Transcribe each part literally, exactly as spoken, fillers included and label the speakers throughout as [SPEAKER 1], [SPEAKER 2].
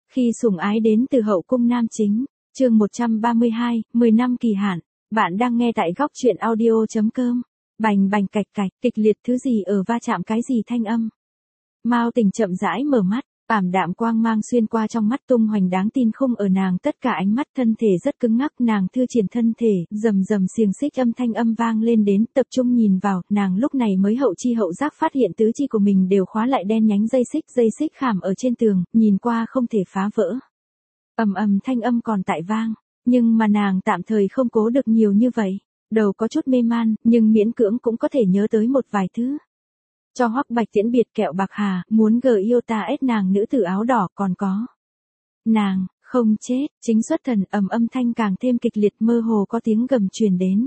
[SPEAKER 1] Khi sủng ái đến từ hậu cung nam chính, chương một trăm ba mươi hai, mười năm kỳ hạn. Bạn đang nghe tại góc truyện audio.com. Bành bành cạch cạch, kịch liệt thứ gì ở va chạm cái gì thanh âm. Mao Tình chậm rãi mở mắt, ảm đạm quang mang xuyên qua trong mắt tung hoành đáng tin không ở nàng, tất cả ánh mắt thân thể rất cứng ngắc, nàng thư triển thân thể, rầm rầm xiềng xích âm thanh âm vang lên đến, tập trung nhìn vào, nàng lúc này mới hậu chi hậu giác phát hiện tứ chi của mình đều khóa lại đen nhánh dây xích, dây xích khảm ở trên tường, nhìn qua không thể phá vỡ. Ầm ầm thanh âm còn tại vang, nhưng mà nàng tạm thời không cố được nhiều như vậy, đầu có chút mê man, nhưng miễn cưỡng cũng có thể nhớ tới một vài thứ. Cho Hoắc Bạch Tiễn biệt kẹo bạc hà, muốn gờ yêu ta ết nàng nữ tử áo đỏ, còn có. Nàng, không chết, chính xuất thần, ầm âm thanh càng thêm kịch liệt, mơ hồ có tiếng gầm truyền đến.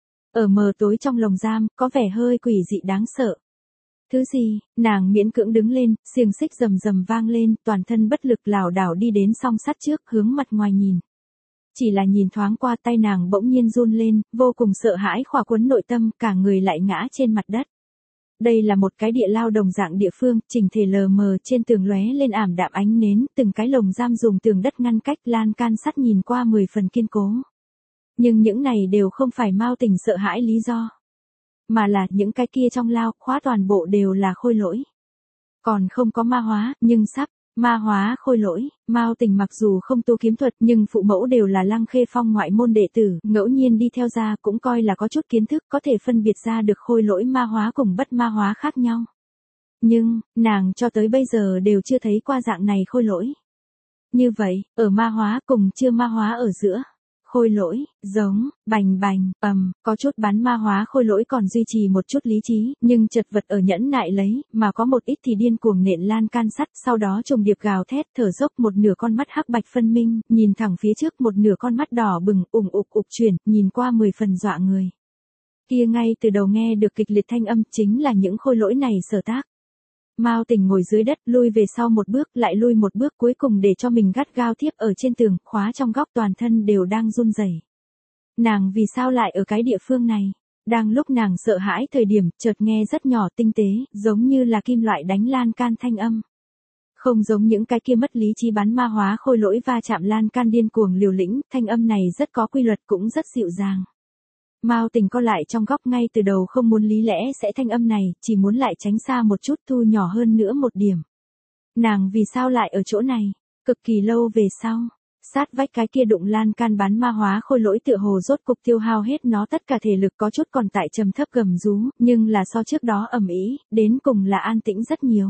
[SPEAKER 1] Ở mờ tối trong lồng giam, có vẻ hơi quỷ dị đáng sợ. Thứ gì, nàng miễn cưỡng đứng lên, xiềng xích rầm rầm vang lên, toàn thân bất lực lảo đảo đi đến song sắt trước, hướng mặt ngoài nhìn. Chỉ là nhìn thoáng qua, tay nàng bỗng nhiên run lên, vô cùng sợ hãi khỏa cuốn nội tâm, cả người lại ngã trên mặt đất. Đây là một cái địa lao đồng dạng địa phương, chỉnh thể lờ mờ, trên tường lóe lên ảm đạm ánh nến, từng cái lồng giam dùng tường đất ngăn cách, lan can sắt nhìn qua mười phần kiên cố. Nhưng những này đều không phải Mao Tình sợ hãi lý do, mà là những cái kia trong lao, khóa toàn bộ đều là khôi lỗi. Còn không có ma hóa, nhưng sắp ma hóa khôi lỗi. Mao Tình mặc dù không tu kiếm thuật, nhưng phụ mẫu đều là Lăng Khê Phong ngoại môn đệ tử, ngẫu nhiên đi theo ra cũng coi là có chút kiến thức, có thể phân biệt ra được khôi lỗi ma hóa cùng bất ma hóa khác nhau. Nhưng, nàng cho tới bây giờ đều chưa thấy qua dạng này khôi lỗi. Như vậy, ở ma hóa cùng chưa ma hóa ở giữa, khôi lỗi, giống, bành bành, ầm, có chút bán ma hóa khôi lỗi còn duy trì một chút lý trí, nhưng chật vật ở nhẫn nại lấy, mà có một ít thì điên cuồng nện lan can sắt, sau đó trùng điệp gào thét, thở dốc, một nửa con mắt hắc bạch phân minh, nhìn thẳng phía trước, một nửa con mắt đỏ bừng, ủng ục ục chuyển, nhìn qua mười phần dọa người. Kia ngay từ đầu nghe được kịch liệt thanh âm chính là những khôi lỗi này sở tác. Mao Tình ngồi dưới đất, lui về sau một bước, lại lui một bước, cuối cùng để cho mình gắt gao thiếp ở trên tường, khóa trong góc, toàn thân đều đang run rẩy. Nàng vì sao lại ở cái địa phương này? Đang lúc nàng sợ hãi thời điểm, chợt nghe rất nhỏ tinh tế, giống như là kim loại đánh lan can thanh âm. Không giống những cái kia mất lý trí bắn ma hóa khôi lỗi va chạm lan can điên cuồng liều lĩnh, thanh âm này rất có quy luật, cũng rất dịu dàng. Mao Tình co lại trong góc, ngay từ đầu không muốn lý lẽ sẽ thanh âm này, chỉ muốn lại tránh xa một chút, thu nhỏ hơn nữa một điểm. Nàng vì sao lại ở chỗ này? Cực kỳ lâu về sau, sát vách cái kia đụng lan can bán ma hóa khôi lỗi tựa hồ rốt cục tiêu hao hết nó tất cả thể lực, có chút còn tại trầm thấp gầm rú, nhưng là so trước đó ầm ĩ, đến cùng là an tĩnh rất nhiều.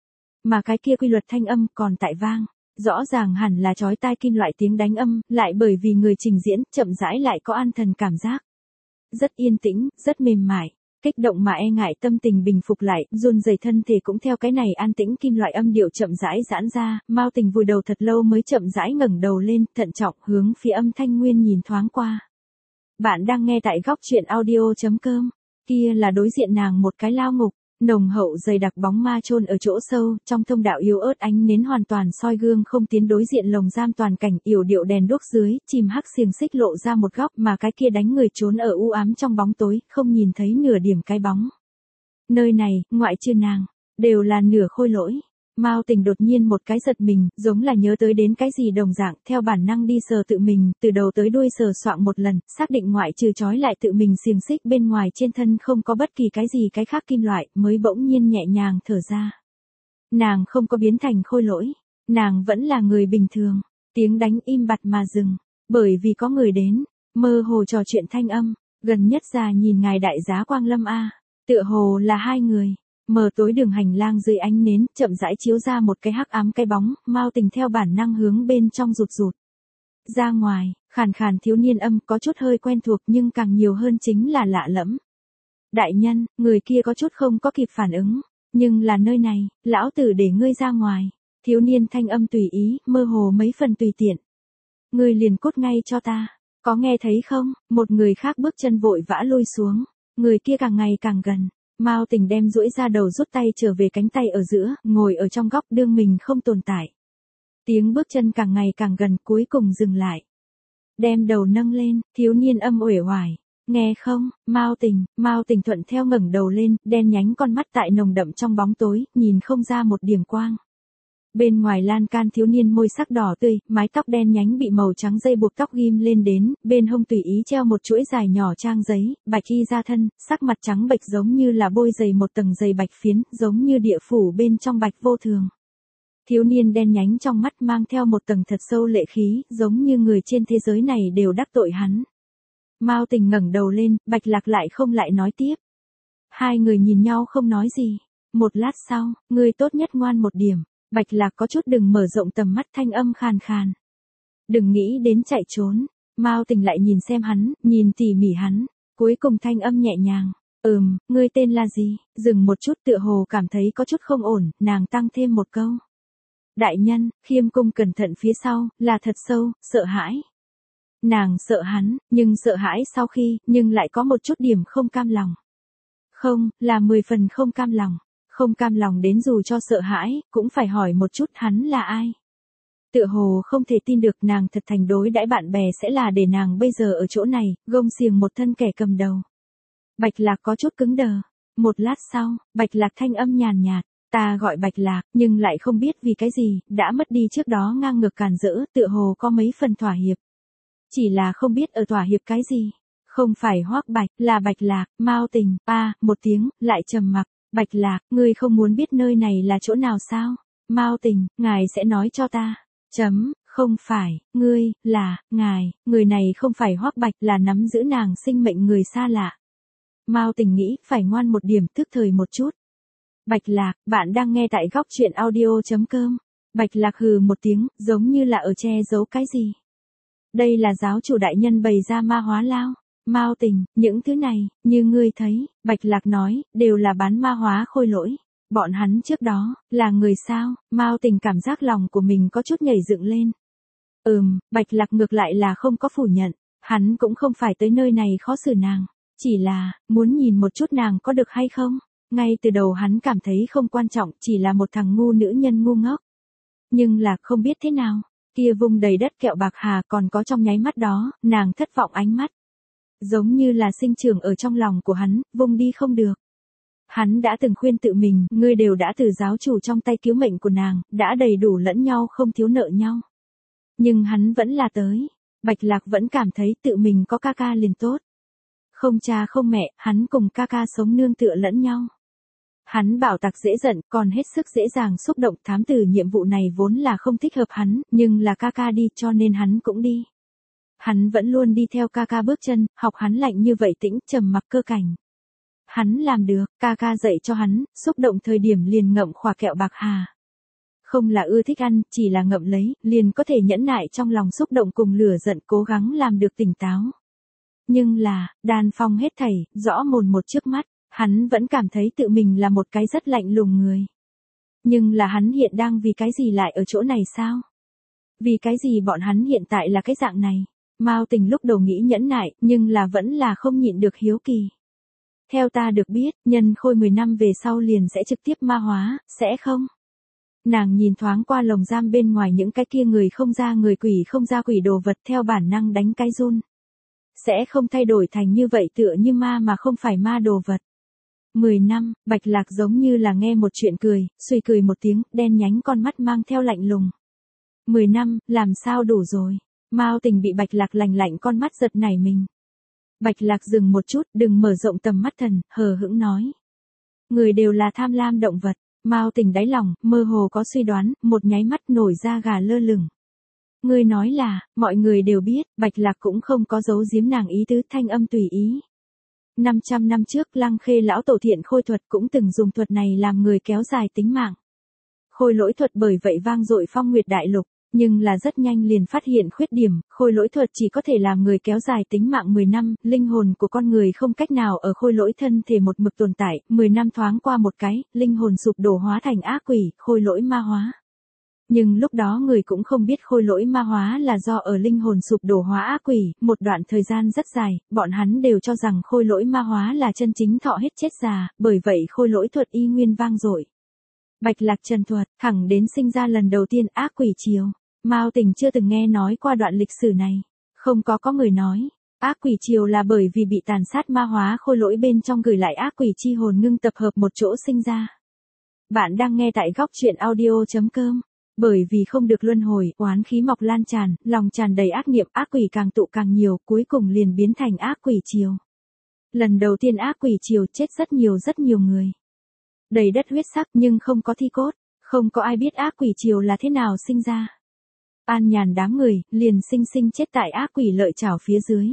[SPEAKER 1] Mà cái kia quy luật thanh âm còn tại vang. Rõ ràng hẳn là chói tai kim loại tiếng đánh âm, lại bởi vì người trình diễn, chậm rãi lại có an thần cảm giác. Rất yên tĩnh, rất mềm mại, kích động mà e ngại tâm tình bình phục lại, run rẩy thân thể cũng theo cái này an tĩnh kim loại âm điệu chậm rãi giãn ra, Mao Tình vùi đầu thật lâu mới chậm rãi ngẩng đầu lên, thận trọng hướng phía âm thanh nguyên nhìn thoáng qua. Bạn đang nghe tại góc truyện audio.com, kia là đối diện nàng một cái lao ngục, nồng hậu dày đặc bóng ma chôn ở chỗ sâu, trong thông đạo yếu ớt ánh nến hoàn toàn soi gương không tiến, đối diện lồng giam toàn cảnh yểu điệu đèn đuốc dưới, chìm hắc xiềng xích lộ ra một góc, mà cái kia đánh người trốn ở u ám trong bóng tối, không nhìn thấy nửa điểm cái bóng. Nơi này, ngoại trừ nàng, đều là nửa khôi lỗi. Mao Tình đột nhiên một cái giật mình, giống là nhớ tới đến cái gì đồng dạng, theo bản năng đi sờ tự mình, từ đầu tới đuôi sờ soạng một lần, xác định ngoại trừ trói lại tự mình xiềng xích bên ngoài trên thân không có bất kỳ cái gì cái khác kim loại, mới bỗng nhiên nhẹ nhàng thở ra. Nàng không có biến thành khôi lỗi, nàng vẫn là người bình thường. Tiếng đánh im bặt mà dừng, bởi vì có người đến, mơ hồ trò chuyện thanh âm, gần nhất già nhìn ngài đại giá Quang Lâm a, tựa hồ là hai người. Mờ tối đường hành lang dưới ánh nến, chậm rãi chiếu ra một cái hắc ám cái bóng, Mao Tình theo bản năng hướng bên trong rụt rụt. Ra ngoài, khàn khàn thiếu niên âm có chút hơi quen thuộc nhưng càng nhiều hơn chính là lạ lẫm. Đại nhân, người kia có chút không có kịp phản ứng, nhưng là nơi này, lão tử để ngươi ra ngoài. Thiếu niên thanh âm tùy ý, mơ hồ mấy phần tùy tiện. Ngươi liền cút ngay cho ta, có nghe thấy không? Một người khác bước chân vội vã lui xuống, người kia càng ngày càng gần. Mao Tình đem duỗi ra đầu rút tay trở về cánh tay ở giữa, ngồi ở trong góc đương mình không tồn tại. Tiếng bước chân càng ngày càng gần, cuối cùng dừng lại. Đem đầu nâng lên, thiếu niên âm uể oải. Nghe không, Mao Tình, Mao Tình thuận theo ngẩng đầu lên, đen nhánh con mắt tại nồng đậm trong bóng tối, nhìn không ra một điểm quang. Bên ngoài lan can thiếu niên môi sắc đỏ tươi, mái tóc đen nhánh bị màu trắng dây buộc tóc ghim lên đến, bên hông tùy ý treo một chuỗi dài nhỏ trang giấy, bạch y ra thân, sắc mặt trắng bệch giống như là bôi dày một tầng dày bạch phiến, giống như địa phủ bên trong bạch vô thường. Thiếu niên đen nhánh trong mắt mang theo một tầng thật sâu lệ khí, giống như người trên thế giới này đều đắc tội hắn. Mao Tình ngẩng đầu lên, Bạch Lạc lại không lại nói tiếp. Hai người nhìn nhau không nói gì. Một lát sau, ngươi tốt nhất ngoan một điểm. Bạch Lạc có chút đừng mở rộng tầm mắt, thanh âm khàn khàn. Đừng nghĩ đến chạy trốn. Mao Tình lại nhìn xem hắn, nhìn tỉ mỉ hắn. Cuối cùng thanh âm nhẹ nhàng. Ừm, ngươi tên là gì? Dừng một chút tựa hồ cảm thấy có chút không ổn, nàng tăng thêm một câu. Đại nhân, khiêm cung cẩn thận phía sau, là thật sâu, sợ hãi. Nàng sợ hắn, nhưng sợ hãi sau khi, nhưng lại có một chút điểm không cam lòng. Không, là mười phần không cam lòng. Không cam lòng đến dù cho sợ hãi, cũng phải hỏi một chút hắn là ai. Tựa hồ không thể tin được nàng thật thành đối đãi bạn bè sẽ là để nàng bây giờ ở chỗ này, gông xiềng một thân kẻ cầm đầu. Bạch Lạc có chút cứng đờ. Một lát sau, Bạch Lạc thanh âm nhàn nhạt. Ta gọi Bạch Lạc, nhưng lại không biết vì cái gì, đã mất đi trước đó ngang ngược càn rỡ, tựa hồ có mấy phần thỏa hiệp. Chỉ là không biết ở thỏa hiệp cái gì. Không phải Hoắc Bạch, là Bạch Lạc. Mao Tình, a, một tiếng, lại trầm mặc. Bạch Lạc, ngươi không muốn biết nơi này là chỗ nào sao? Mao Tình, ngài sẽ nói cho ta. Chấm, không phải, ngươi, là, ngài, người này không phải Hoắc Bạch, là nắm giữ nàng sinh mệnh người xa lạ. Mao Tình nghĩ, phải ngoan một điểm, thức thời một chút. Bạch Lạc, bạn đang nghe tại góc truyện audio chấm com. Bạch Lạc hừ một tiếng, giống như là ở che giấu cái gì. Đây là giáo chủ đại nhân bày ra ma hóa lao. Mao Tình, những thứ này, như ngươi thấy, Bạch Lạc nói, đều là bán ma hóa khôi lỗi. Bọn hắn trước đó, là người sao? Mao Tình cảm giác lòng của mình có chút nhảy dựng lên. Ừm, Bạch Lạc ngược lại là không có phủ nhận. Hắn cũng không phải tới nơi này khó xử nàng. Chỉ là, muốn nhìn một chút nàng có được hay không? Ngay từ đầu hắn cảm thấy không quan trọng, chỉ là một thằng ngu nữ nhân ngu ngốc. Nhưng là không biết thế nào, kia vung đầy đất kẹo bạc hà còn có trong nháy mắt đó, nàng thất vọng ánh mắt. Giống như là sinh trưởng ở trong lòng của hắn, vung đi không được. Hắn đã từng khuyên tự mình, ngươi đều đã từ giáo chủ trong tay cứu mệnh của nàng, đã đầy đủ lẫn nhau không thiếu nợ nhau. Nhưng hắn vẫn là tới. Bạch Lạc vẫn cảm thấy tự mình có ca ca liền tốt. Không cha không mẹ, hắn cùng ca ca sống nương tựa lẫn nhau. Hắn bảo tặc dễ giận, còn hết sức dễ dàng xúc động. Thám tử nhiệm vụ này vốn là không thích hợp hắn, nhưng là ca ca đi cho nên hắn cũng đi. Hắn vẫn luôn đi theo ca ca bước chân, học hắn lạnh như vậy tĩnh, trầm mặc cơ cảnh. Hắn làm được, ca ca dạy cho hắn, xúc động thời điểm liền ngậm khỏa kẹo bạc hà. Không là ưa thích ăn, chỉ là ngậm lấy, liền có thể nhẫn nại trong lòng xúc động cùng lửa giận, cố gắng làm được tỉnh táo. Nhưng là, Đan Phong hết thảy, rõ mồn một trước mắt, hắn vẫn cảm thấy tự mình là một cái rất lạnh lùng người. Nhưng là hắn hiện đang vì cái gì lại ở chỗ này sao? Vì cái gì bọn hắn hiện tại là cái dạng này? Mao Tình lúc đầu nghĩ nhẫn nại, nhưng là vẫn là không nhịn được hiếu kỳ. Theo ta được biết, nhân khôi mười năm về sau liền sẽ trực tiếp ma hóa, sẽ không? Nàng nhìn thoáng qua lồng giam bên ngoài những cái kia người không ra người quỷ không ra quỷ đồ vật theo bản năng đánh cái run. Sẽ không thay đổi thành như vậy tựa như ma mà không phải ma đồ vật. Mười năm, Bạch Lạc giống như là nghe một chuyện cười, suy cười một tiếng, đen nhánh con mắt mang theo lạnh lùng. Mười năm, làm sao đủ rồi? Mao Tình bị Bạch Lạc lạnh lạnh con mắt giật nảy mình. Bạch Lạc dừng một chút, đừng mở rộng tầm mắt thần, hờ hững nói. Người đều là tham lam động vật. Mao Tình đáy lòng, mơ hồ có suy đoán, một nháy mắt nổi da gà lơ lửng. Ngươi nói là, mọi người đều biết, Bạch Lạc cũng không có giấu giếm nàng ý tứ, thanh âm tùy ý. năm trăm năm trước, Lăng Khê lão tổ thiện khôi thuật cũng từng dùng thuật này làm người kéo dài tính mạng. Khôi lỗi thuật bởi vậy vang dội phong nguyệt đại lục, nhưng là rất nhanh liền phát hiện khuyết điểm, khôi lỗi thuật chỉ có thể làm người kéo dài tính mạng mười năm, linh hồn của con người không cách nào ở khôi lỗi thân thể một mực tồn tại, mười năm thoáng qua một cái, linh hồn sụp đổ hóa thành ác quỷ, khôi lỗi ma hóa. Nhưng lúc đó người cũng không biết khôi lỗi ma hóa là do ở linh hồn sụp đổ hóa ác quỷ, một đoạn thời gian rất dài, bọn hắn đều cho rằng khôi lỗi ma hóa là chân chính thọ hết chết già, bởi vậy khôi lỗi thuật y nguyên vang dội. Bạch Lạc trần thuật, thẳng đến sinh ra lần đầu tiên ác quỷ triều. Mao Tình chưa từng nghe nói qua đoạn lịch sử này. Không có có người nói, ác quỷ triều là bởi vì bị tàn sát ma hóa khôi lỗi bên trong gửi lại ác quỷ chi hồn ngưng tập hợp một chỗ sinh ra. Bạn đang nghe tại góc truyện audio chấm com. Bởi vì không được luân hồi, oán khí mọc lan tràn, lòng tràn đầy ác niệm, ác quỷ càng tụ càng nhiều, cuối cùng liền biến thành ác quỷ triều. Lần đầu tiên ác quỷ triều chết rất nhiều rất nhiều người. Đầy đất huyết sắc nhưng không có thi cốt, không có ai biết ác quỷ triều là thế nào sinh ra. An nhàn đám người, liền sinh sinh chết tại ác quỷ lợi chảo phía dưới.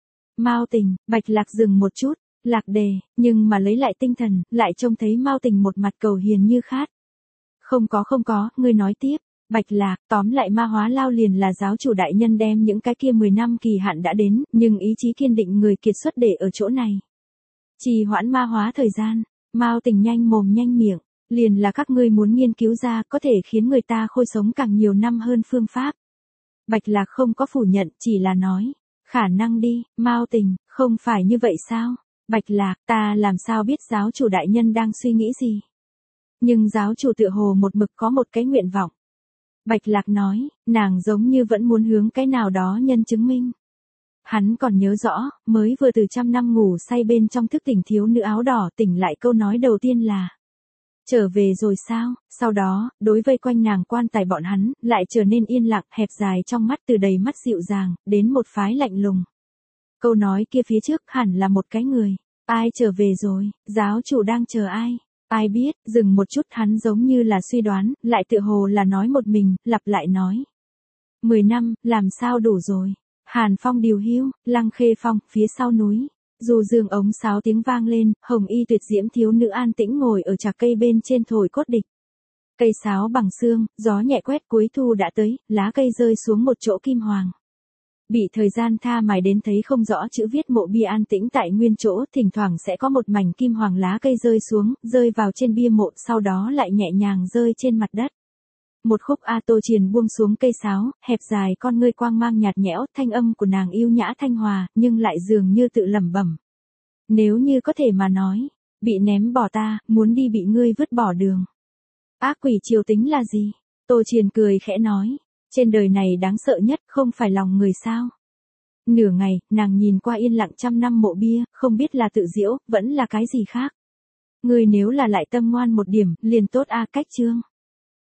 [SPEAKER 1] Mao Tình, Bạch Lạc dừng một chút, Lạc Đề, nhưng mà lấy lại tinh thần, lại trông thấy Mao Tình một mặt cầu hiền như khát. Không có không có, ngươi nói tiếp. Bạch Lạc, tóm lại ma hóa lao liền là giáo chủ đại nhân đem những cái kia mười năm kỳ hạn đã đến, nhưng ý chí kiên định người kiệt xuất để ở chỗ này. Trì hoãn ma hóa thời gian, Mao Tình nhanh mồm nhanh miệng, liền là các ngươi muốn nghiên cứu ra có thể khiến người ta khôi sống càng nhiều năm hơn phương pháp. Bạch Lạc không có phủ nhận, chỉ là nói, khả năng đi, Mao Tình, không phải như vậy sao? Bạch Lạc, ta làm sao biết giáo chủ đại nhân đang suy nghĩ gì? Nhưng giáo chủ tựa hồ một mực có một cái nguyện vọng. Bạch Lạc nói, nàng giống như vẫn muốn hướng cái nào đó nhân chứng minh. Hắn còn nhớ rõ, mới vừa từ trăm năm ngủ say bên trong thức tỉnh thiếu nữ áo đỏ tỉnh lại câu nói đầu tiên là trở về rồi sao, sau đó, đối vây quanh nàng quan tài bọn hắn, lại trở nên yên lặng, hẹp dài trong mắt từ đầy mắt dịu dàng, đến một phái lạnh lùng. Câu nói kia phía trước hẳn là một cái người, ai trở về rồi, giáo chủ đang chờ ai? Ai biết, dừng một chút hắn giống như là suy đoán, lại tự hồ là nói một mình, lặp lại nói. Mười năm, làm sao đủ rồi. Hàn Phong điều hưu, Lăng Khê Phong, phía sau núi. Dù dương ống sáo tiếng vang lên, hồng y tuyệt diễm thiếu nữ an tĩnh ngồi ở trạc cây bên trên thổi cốt địch. Cây sáo bằng xương, gió nhẹ quét cuối thu đã tới, lá cây rơi xuống một chỗ kim hoàng. Bị thời gian tha mài đến thấy không rõ chữ viết mộ bia an tĩnh tại nguyên chỗ, thỉnh thoảng sẽ có một mảnh kim hoàng lá cây rơi xuống, rơi vào trên bia mộ, sau đó lại nhẹ nhàng rơi trên mặt đất. Một khúc A Tô Triền buông xuống cây sáo, hẹp dài con ngươi quang mang nhạt nhẽo, thanh âm của nàng yêu nhã thanh hòa, nhưng lại dường như tự lẩm bẩm. Nếu như có thể mà nói, bị ném bỏ ta, muốn đi bị ngươi vứt bỏ đường. Ác quỷ triều tính là gì? Tô Triền cười khẽ nói. Trên đời này đáng sợ nhất không phải lòng người sao. Nửa ngày, nàng nhìn qua yên lặng trăm năm mộ bia, không biết là tự giễu, vẫn là cái gì khác. Ngươi nếu là lại tâm ngoan một điểm, liền tốt a cách chương.